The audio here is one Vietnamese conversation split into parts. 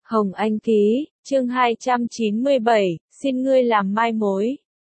Hồng Anh ký, chương 297, xin ngươi làm mai mối.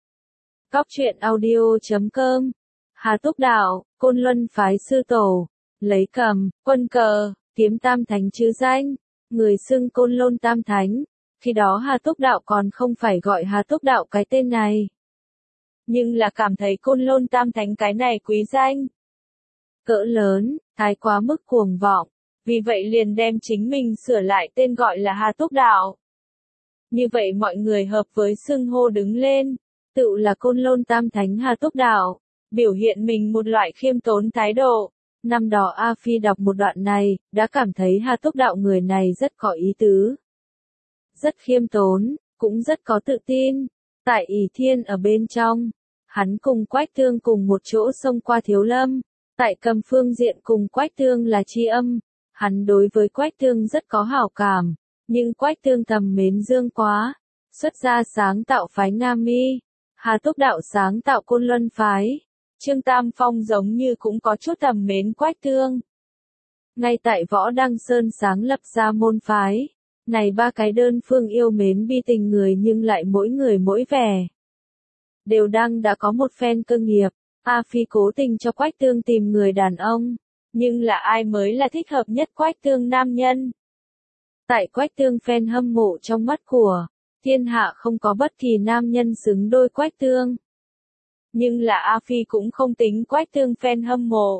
Cóc truyện audio.com. Hà Túc Đạo, Côn Luân phái sư tổ, lấy cầm, quân cờ, kiếm tam thánh chứ danh, người xưng Côn Lôn tam thánh. Khi đó Hà Túc Đạo còn không phải gọi Hà Túc Đạo cái tên này, nhưng là cảm thấy Côn Lôn tam thánh cái này quý danh cỡ lớn, thái quá mức cuồng vọng, vì vậy liền đem chính mình sửa lại tên gọi là Hà Túc Đạo. Như vậy mọi người hợp với xưng hô đứng lên, tự là Côn Lôn tam thánh Hà Túc Đạo, biểu hiện mình một loại khiêm tốn thái độ. Năm đó A Phi đọc một đoạn này, đã cảm thấy Hà Túc Đạo người này rất có ý tứ, rất khiêm tốn, cũng rất có tự tin. Tại Ỷ Thiên ở bên trong, hắn cùng Quách Tương cùng một chỗ xông qua Thiếu Lâm. Tại Cầm phương diện cùng Quách Tương là tri âm, hắn đối với Quách Tương rất có hảo cảm, nhưng Quách Tương thầm mến Dương quá, xuất gia sáng tạo phái Nga Mi, Hà Túc Đạo sáng tạo Côn Luân phái. Trương Tam Phong giống như cũng có chút thầm mến Quách Tương. Ngay tại Võ Đăng Sơn sáng lập ra môn phái, này ba cái đơn phương yêu mến bi tình người nhưng lại mỗi người mỗi vẻ. Đều đã có một phen cơ nghiệp. A Phi cố tình cho Quách Tương tìm người đàn ông, nhưng là ai mới là thích hợp nhất Quách Tương nam nhân? Tại Quách Tương phen hâm mộ trong mắt của thiên hạ không có bất kỳ nam nhân xứng đôi Quách Tương. Nhưng là A Phi cũng không tính Quách Tương phen hâm mộ.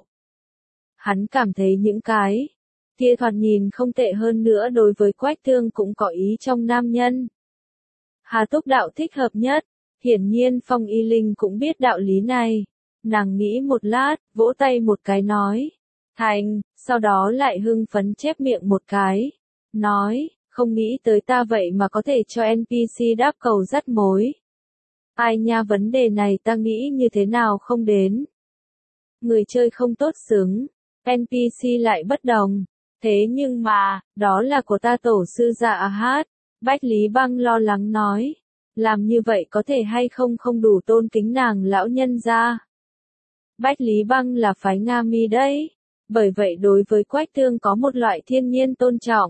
Hắn cảm thấy những cái kia thoạt nhìn không tệ hơn nữa đối với Quách Tương cũng có ý trong nam nhân. Hà Túc Đạo thích hợp nhất, hiển nhiên Phong Y Linh cũng biết đạo lý này. Nàng nghĩ một lát, vỗ tay một cái nói, thành, sau đó lại hưng phấn chép miệng một cái, nói, không nghĩ tới ta vậy mà có thể cho NPC đáp cầu dắt mối. Ai nha, vấn đề này ta nghĩ như thế nào không đến. Người chơi không tốt xứng, NPC lại bất đồng, thế nhưng mà, đó là của ta tổ sư Dạ Hát. Bách Lý Băng lo lắng nói, làm như vậy có thể hay không không đủ tôn kính nàng lão nhân gia. Bách Lý Băng là phái Nga Mi đấy, bởi vậy đối với Quách Tương có một loại thiên nhiên tôn trọng.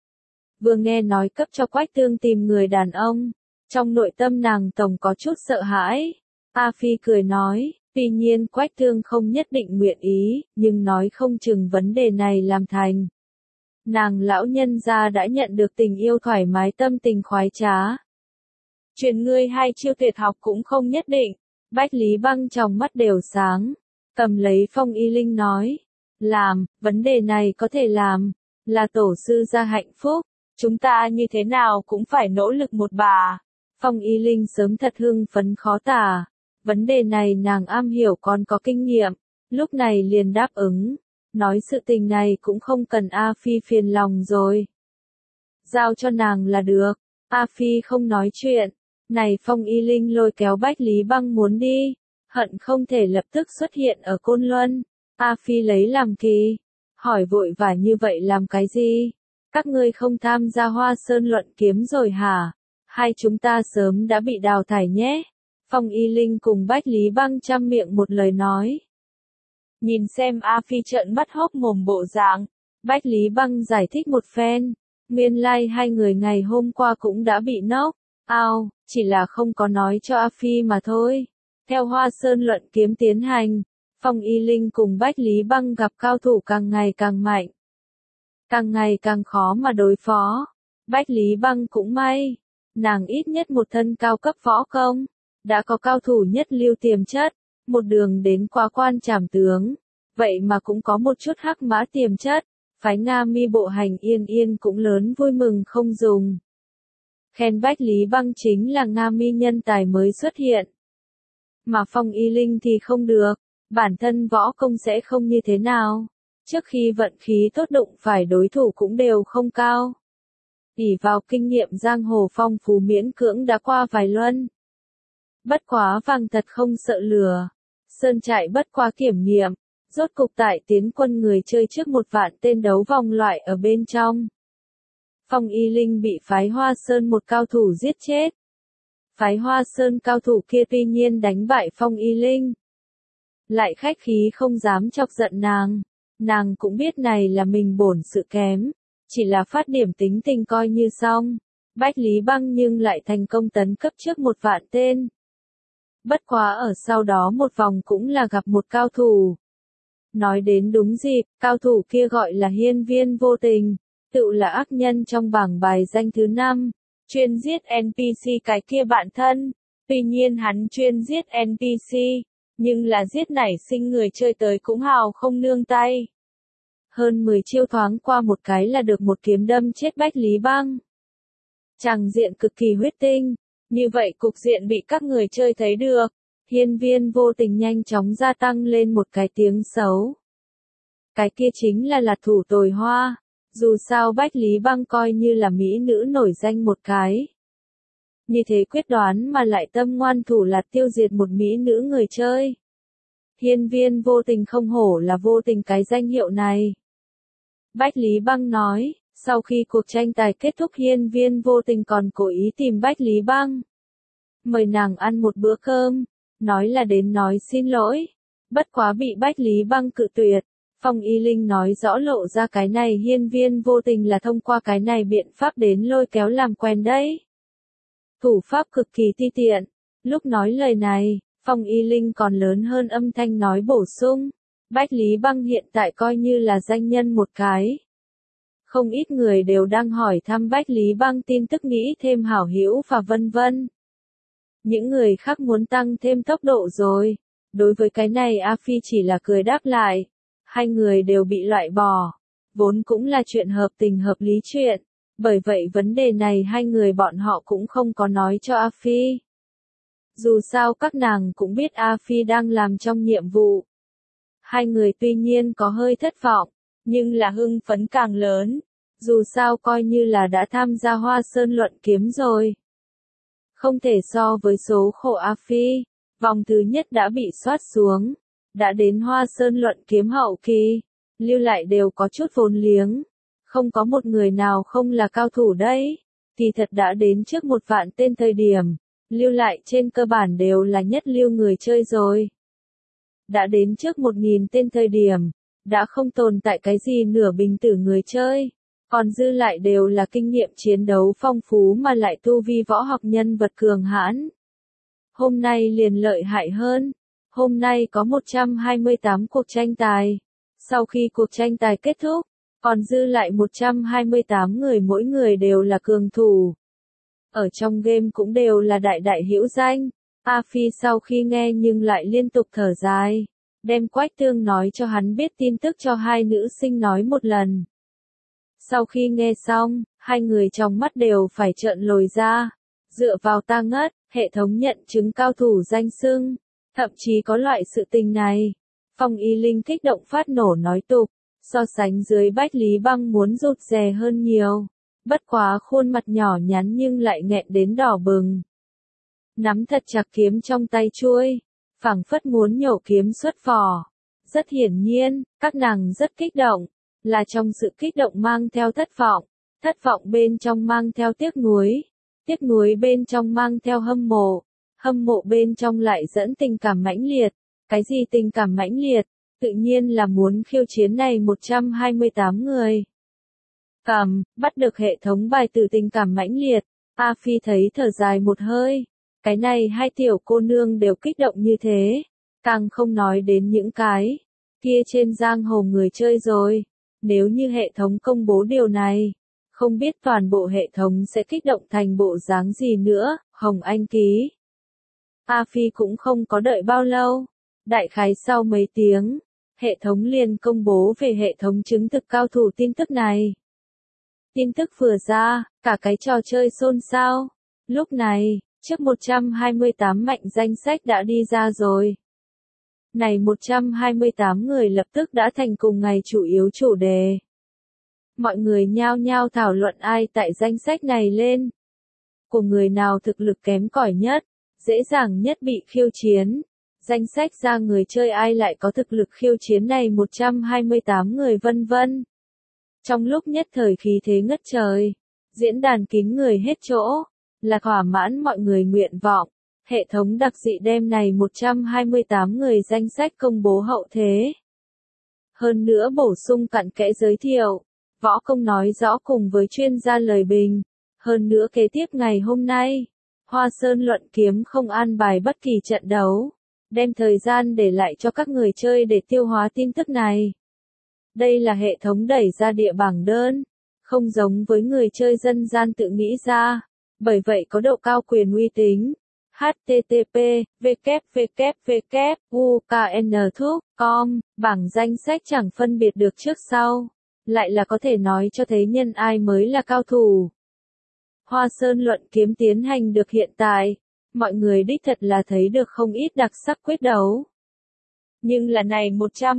Vừa nghe nói cấp cho Quách Tương tìm người đàn ông, trong nội tâm nàng tổng có chút sợ hãi. A Phi cười nói, tuy nhiên Quách Tương không nhất định nguyện ý, nhưng nói không chừng vấn đề này làm thành. Nàng lão nhân gia đã nhận được tình yêu thoải mái tâm tình khoái trá. Truyền ngươi hai chiêu tuyệt học cũng không nhất định. Bách Lý Băng trong mắt đều sáng, cầm lấy Phong Y Linh nói, làm, vấn đề này có thể làm, là tổ sư gia hạnh phúc, chúng ta như thế nào cũng phải nỗ lực một bà. Phong Y Linh sớm thật hưng phấn khó tả, vấn đề này nàng am hiểu còn có kinh nghiệm, lúc này liền đáp ứng, nói sự tình này cũng không cần A Phi phiền lòng rồi. Giao cho nàng là được, A Phi không nói chuyện. Này Phong Y Linh lôi kéo Bách Lý Băng muốn đi, hận không thể lập tức xuất hiện ở Côn Luân. A Phi lấy làm kỳ, hỏi vội vã như vậy làm cái gì? Các ngươi không tham gia Hoa Sơn luận kiếm rồi hả? Hay chúng ta sớm đã bị đào thải nhé? Phong Y Linh cùng Bách Lý Băng chăm miệng một lời nói. Nhìn xem A Phi trợn mắt hốc mồm bộ dạng, Bách Lý Băng giải thích một phen, nguyên lai hai người ngày hôm qua cũng đã bị nốc. Ao, chỉ là không có nói cho A Phi mà thôi. Theo Hoa Sơn luận kiếm tiến hành, Phong Y Linh cùng Bách Lý Băng gặp cao thủ càng ngày càng mạnh, càng ngày càng khó mà đối phó. Bách Lý Băng cũng may, nàng ít nhất một thân cao cấp võ công, đã có cao thủ nhất lưu tiềm chất, một đường đến qua quan trảm tướng, vậy mà cũng có một chút hắc mã tiềm chất. Phái Nga Mi bộ hành Yên Yên cũng lớn vui mừng không dùng. Khen Bách Lý Băng chính là Nga Mi nhân tài mới xuất hiện. Mà Phong Y Linh thì không được, bản thân võ công sẽ không như thế nào. Trước khi vận khí tốt đụng phải đối thủ cũng đều không cao. Ỷ vào kinh nghiệm giang hồ phong phú miễn cưỡng đã qua vài luân. Bất quá vàng thật không sợ lửa. Sơn trại bất quá kiểm nghiệm. Rốt cục tại tiến quân người chơi trước 1 vạn tên đấu vòng loại ở bên trong. Phong Y Linh bị phái Hoa Sơn một cao thủ giết chết. Phái Hoa Sơn cao thủ kia tuy nhiên đánh bại Phong Y Linh, lại khách khí không dám chọc giận nàng. Nàng cũng biết này là mình bổn sự kém, chỉ là phát điểm tính tình coi như xong. Bách Lý Băng nhưng lại thành công tấn cấp trước 1 vạn tên. Bất quá ở sau đó một vòng cũng là gặp một cao thủ. Nói đến đúng dịp, cao thủ kia gọi là Hiên Viên Vô Tình, tự là ác nhân trong bảng bài danh thứ 5, chuyên giết NPC cái kia bạn thân. Tuy nhiên hắn chuyên giết NPC, nhưng là giết nảy sinh người chơi tới cũng hào không nương tay. Hơn 10 chiêu thoáng qua một cái là được một kiếm đâm chết Bách Lý Băng. Tràng diện cực kỳ huyết tinh, như vậy cục diện bị các người chơi thấy được. Hiên Viên Vô Tình nhanh chóng gia tăng lên một cái tiếng xấu. Cái kia chính là thủ tồi hoa, dù sao Bách Lý Băng coi như là mỹ nữ nổi danh một cái. Như thế quyết đoán mà lại tâm ngoan thủ là tiêu diệt một mỹ nữ người chơi. Hiên Viên Vô Tình không hổ là vô tình cái danh hiệu này. Bách Lý Băng nói, sau khi cuộc tranh tài kết thúc Hiên Viên Vô Tình còn cố ý tìm Bách Lý Băng. Mời nàng ăn một bữa cơm, nói là đến nói xin lỗi. Bất quá bị Bách Lý Băng cự tuyệt. Phong Y Linh nói rõ lộ ra cái này Hiên Viên Vô Tình là thông qua cái này biện pháp đến lôi kéo làm quen đấy. Thủ pháp cực kỳ ti tiện. Lúc nói lời này, Phong Y Linh còn lớn hơn âm thanh nói bổ sung. Bách Lý Băng hiện tại coi như là danh nhân một cái. Không ít người đều đang hỏi thăm Bách Lý Băng tin tức nghĩ thêm hảo hữu và vân vân. Những người khác muốn tăng thêm tốc độ rồi. Đối với cái này A Phi chỉ là cười đáp lại. Hai người đều bị loại bỏ. Vốn cũng là chuyện hợp tình hợp lý chuyện. Bởi vậy vấn đề này hai người bọn họ cũng không có nói cho A Phi. Dù sao các nàng cũng biết A Phi đang làm trong nhiệm vụ. Hai người tuy nhiên có hơi thất vọng, nhưng là hưng phấn càng lớn. Dù sao coi như là đã tham gia Hoa Sơn luận kiếm rồi. Không thể so với số khổ A Phi. Vòng thứ nhất đã bị soát xuống. Đã đến Hoa Sơn luận kiếm hậu kỳ. Lưu lại đều có chút vốn liếng. Không có một người nào không là cao thủ đấy. Kỳ thật đã đến trước 1 vạn tên thời điểm. Lưu lại trên cơ bản đều là nhất lưu người chơi rồi. Đã đến trước 1000 tên thời điểm. Đã không tồn tại cái gì nửa bình tử người chơi. Còn dư lại đều là kinh nghiệm chiến đấu phong phú mà lại tu vi võ học nhân vật cường hãn. Hôm nay liền lợi hại hơn. Hôm nay có 128 cuộc tranh tài. Sau khi cuộc tranh tài kết thúc, còn dư lại 128 người mỗi người đều là cường thủ. Ở trong game cũng đều là đại đại hữu danh. A Phi sau khi nghe nhưng lại liên tục thở dài. Đem Quách Tương nói cho hắn biết tin tức cho hai nữ sinh nói một lần. Sau khi nghe xong, hai người trong mắt đều phải trợn lồi ra. Dựa vào ta ngất, hệ thống nhận chứng cao thủ danh xưng. Thậm chí có loại sự tình này. Phong Y Linh kích động phát nổ nói tục. So sánh dưới Bách Lý Băng muốn rụt rè hơn nhiều. Bất quá khuôn mặt nhỏ nhắn nhưng lại nghẹn đến đỏ bừng. Nắm thật chặt kiếm trong tay chuôi. Phảng phất muốn nhổ kiếm xuất vỏ. Rất hiển nhiên, các nàng rất kích động. Là trong sự kích động mang theo thất vọng. Thất vọng bên trong mang theo tiếc nuối. Tiếc nuối bên trong mang theo hâm mộ. Hâm mộ bên trong lại dẫn tình cảm mãnh liệt. Cái gì tình cảm mãnh liệt? Tự nhiên là muốn khiêu chiến này 128 người. Bắt được hệ thống bài tử tình cảm mãnh liệt. A Phi thấy thở dài một hơi. Cái này hai tiểu cô nương đều kích động như thế. Càng không nói đến những cái kia trên giang hồ người chơi rồi. Nếu như hệ thống công bố điều này, không biết toàn bộ hệ thống sẽ kích động thành bộ dáng gì nữa. Hồng Anh ký. A Phi cũng không có đợi bao lâu. Đại khái sau mấy tiếng, hệ thống liền công bố về hệ thống chứng thực cao thủ tin tức này. Tin tức vừa ra, cả cái trò chơi xôn xao. Lúc này, trước 128 mạnh danh sách đã đi ra rồi. Này 128 người lập tức đã thành cùng ngày chủ yếu chủ đề. Mọi người nhao nhao thảo luận ai tại danh sách này lên. Của người nào thực lực kém cỏi nhất, dễ dàng nhất bị khiêu chiến. Danh sách ra người chơi ai lại có thực lực khiêu chiến này 128 người vân vân. Trong lúc nhất thời khí thế ngất trời, diễn đàn kín người hết chỗ, là thỏa mãn mọi người nguyện vọng. Hệ thống đặc dị đem này 128 người danh sách công bố hậu thế. Hơn nữa bổ sung cặn kẽ giới thiệu, võ công nói rõ cùng với chuyên gia lời bình. Hơn nữa kế tiếp ngày hôm nay, Hoa Sơn luận kiếm không an bài bất kỳ trận đấu, đem thời gian để lại cho các người chơi để tiêu hóa tin tức này. Đây là hệ thống đẩy ra địa bảng đơn, không giống với người chơi dân gian tự nghĩ ra, bởi vậy có độ cao quyền uy tín. http www.uknthuc.com, bảng danh sách chẳng phân biệt được trước sau, lại là có thể nói cho thấy nhân ai mới là cao thủ. Hoa Sơn luận kiếm tiến hành được hiện tại, mọi người đích thật là thấy được không ít đặc sắc quyết đấu. Nhưng là này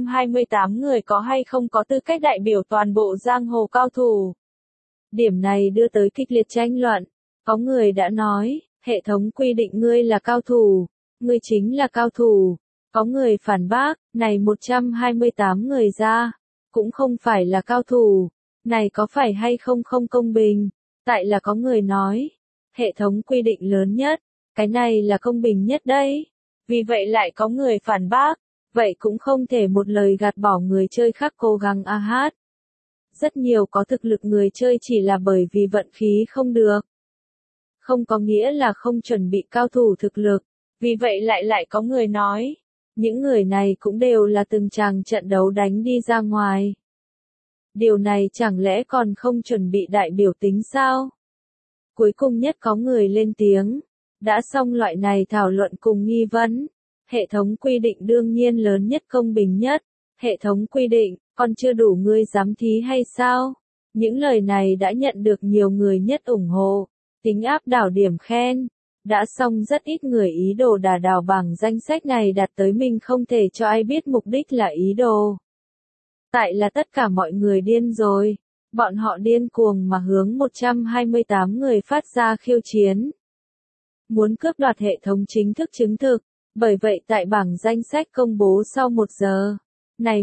128 người có hay không có tư cách đại biểu toàn bộ giang hồ cao thủ. Điểm này đưa tới kịch liệt tranh luận, có người đã nói, hệ thống quy định ngươi là cao thủ, ngươi chính là cao thủ. Có người phản bác, này 128 người ra, cũng không phải là cao thủ, này có phải hay không không công bình. Tại là có người nói, hệ thống quy định lớn nhất, cái này là công bình nhất đấy. Vì vậy lại có người phản bác, vậy cũng không thể một lời gạt bỏ người chơi khác cố gắng hát. Rất nhiều có thực lực người chơi chỉ là bởi vì vận khí không được. Không có nghĩa là không chuẩn bị cao thủ thực lực, vì vậy lại có người nói, những người này cũng đều là từng tràng trận đấu đánh đi ra ngoài. Điều này chẳng lẽ còn không chuẩn bị đại biểu tính sao? Cuối cùng nhất có người lên tiếng, đã xong loại này thảo luận cùng nghi vấn. Hệ thống quy định đương nhiên lớn nhất công bình nhất. Hệ thống quy định, còn chưa đủ ngươi dám thí hay sao? Những lời này đã nhận được nhiều người nhất ủng hộ, tính áp đảo điểm khen. Đã xong rất ít người ý đồ đả đảo bảng danh sách này đặt tới mình không thể cho ai biết mục đích là ý đồ. Tại là tất cả mọi người điên rồi. Bọn họ điên cuồng mà hướng 128 người phát ra khiêu chiến. Muốn cướp đoạt hệ thống chính thức chứng thực. Bởi vậy tại bảng danh sách công bố sau 1 giờ, này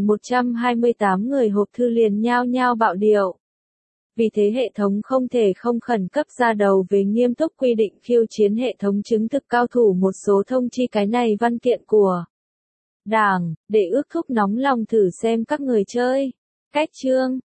128 người hộp thư liền nhao nhao bạo điệu. Vì thế hệ thống không thể không khẩn cấp ra đầu về nghiêm túc quy định khiêu chiến hệ thống chứng thực cao thủ một số thông chi cái này văn kiện của Đảng, để ước thúc nóng lòng thử xem các người chơi. Cách chương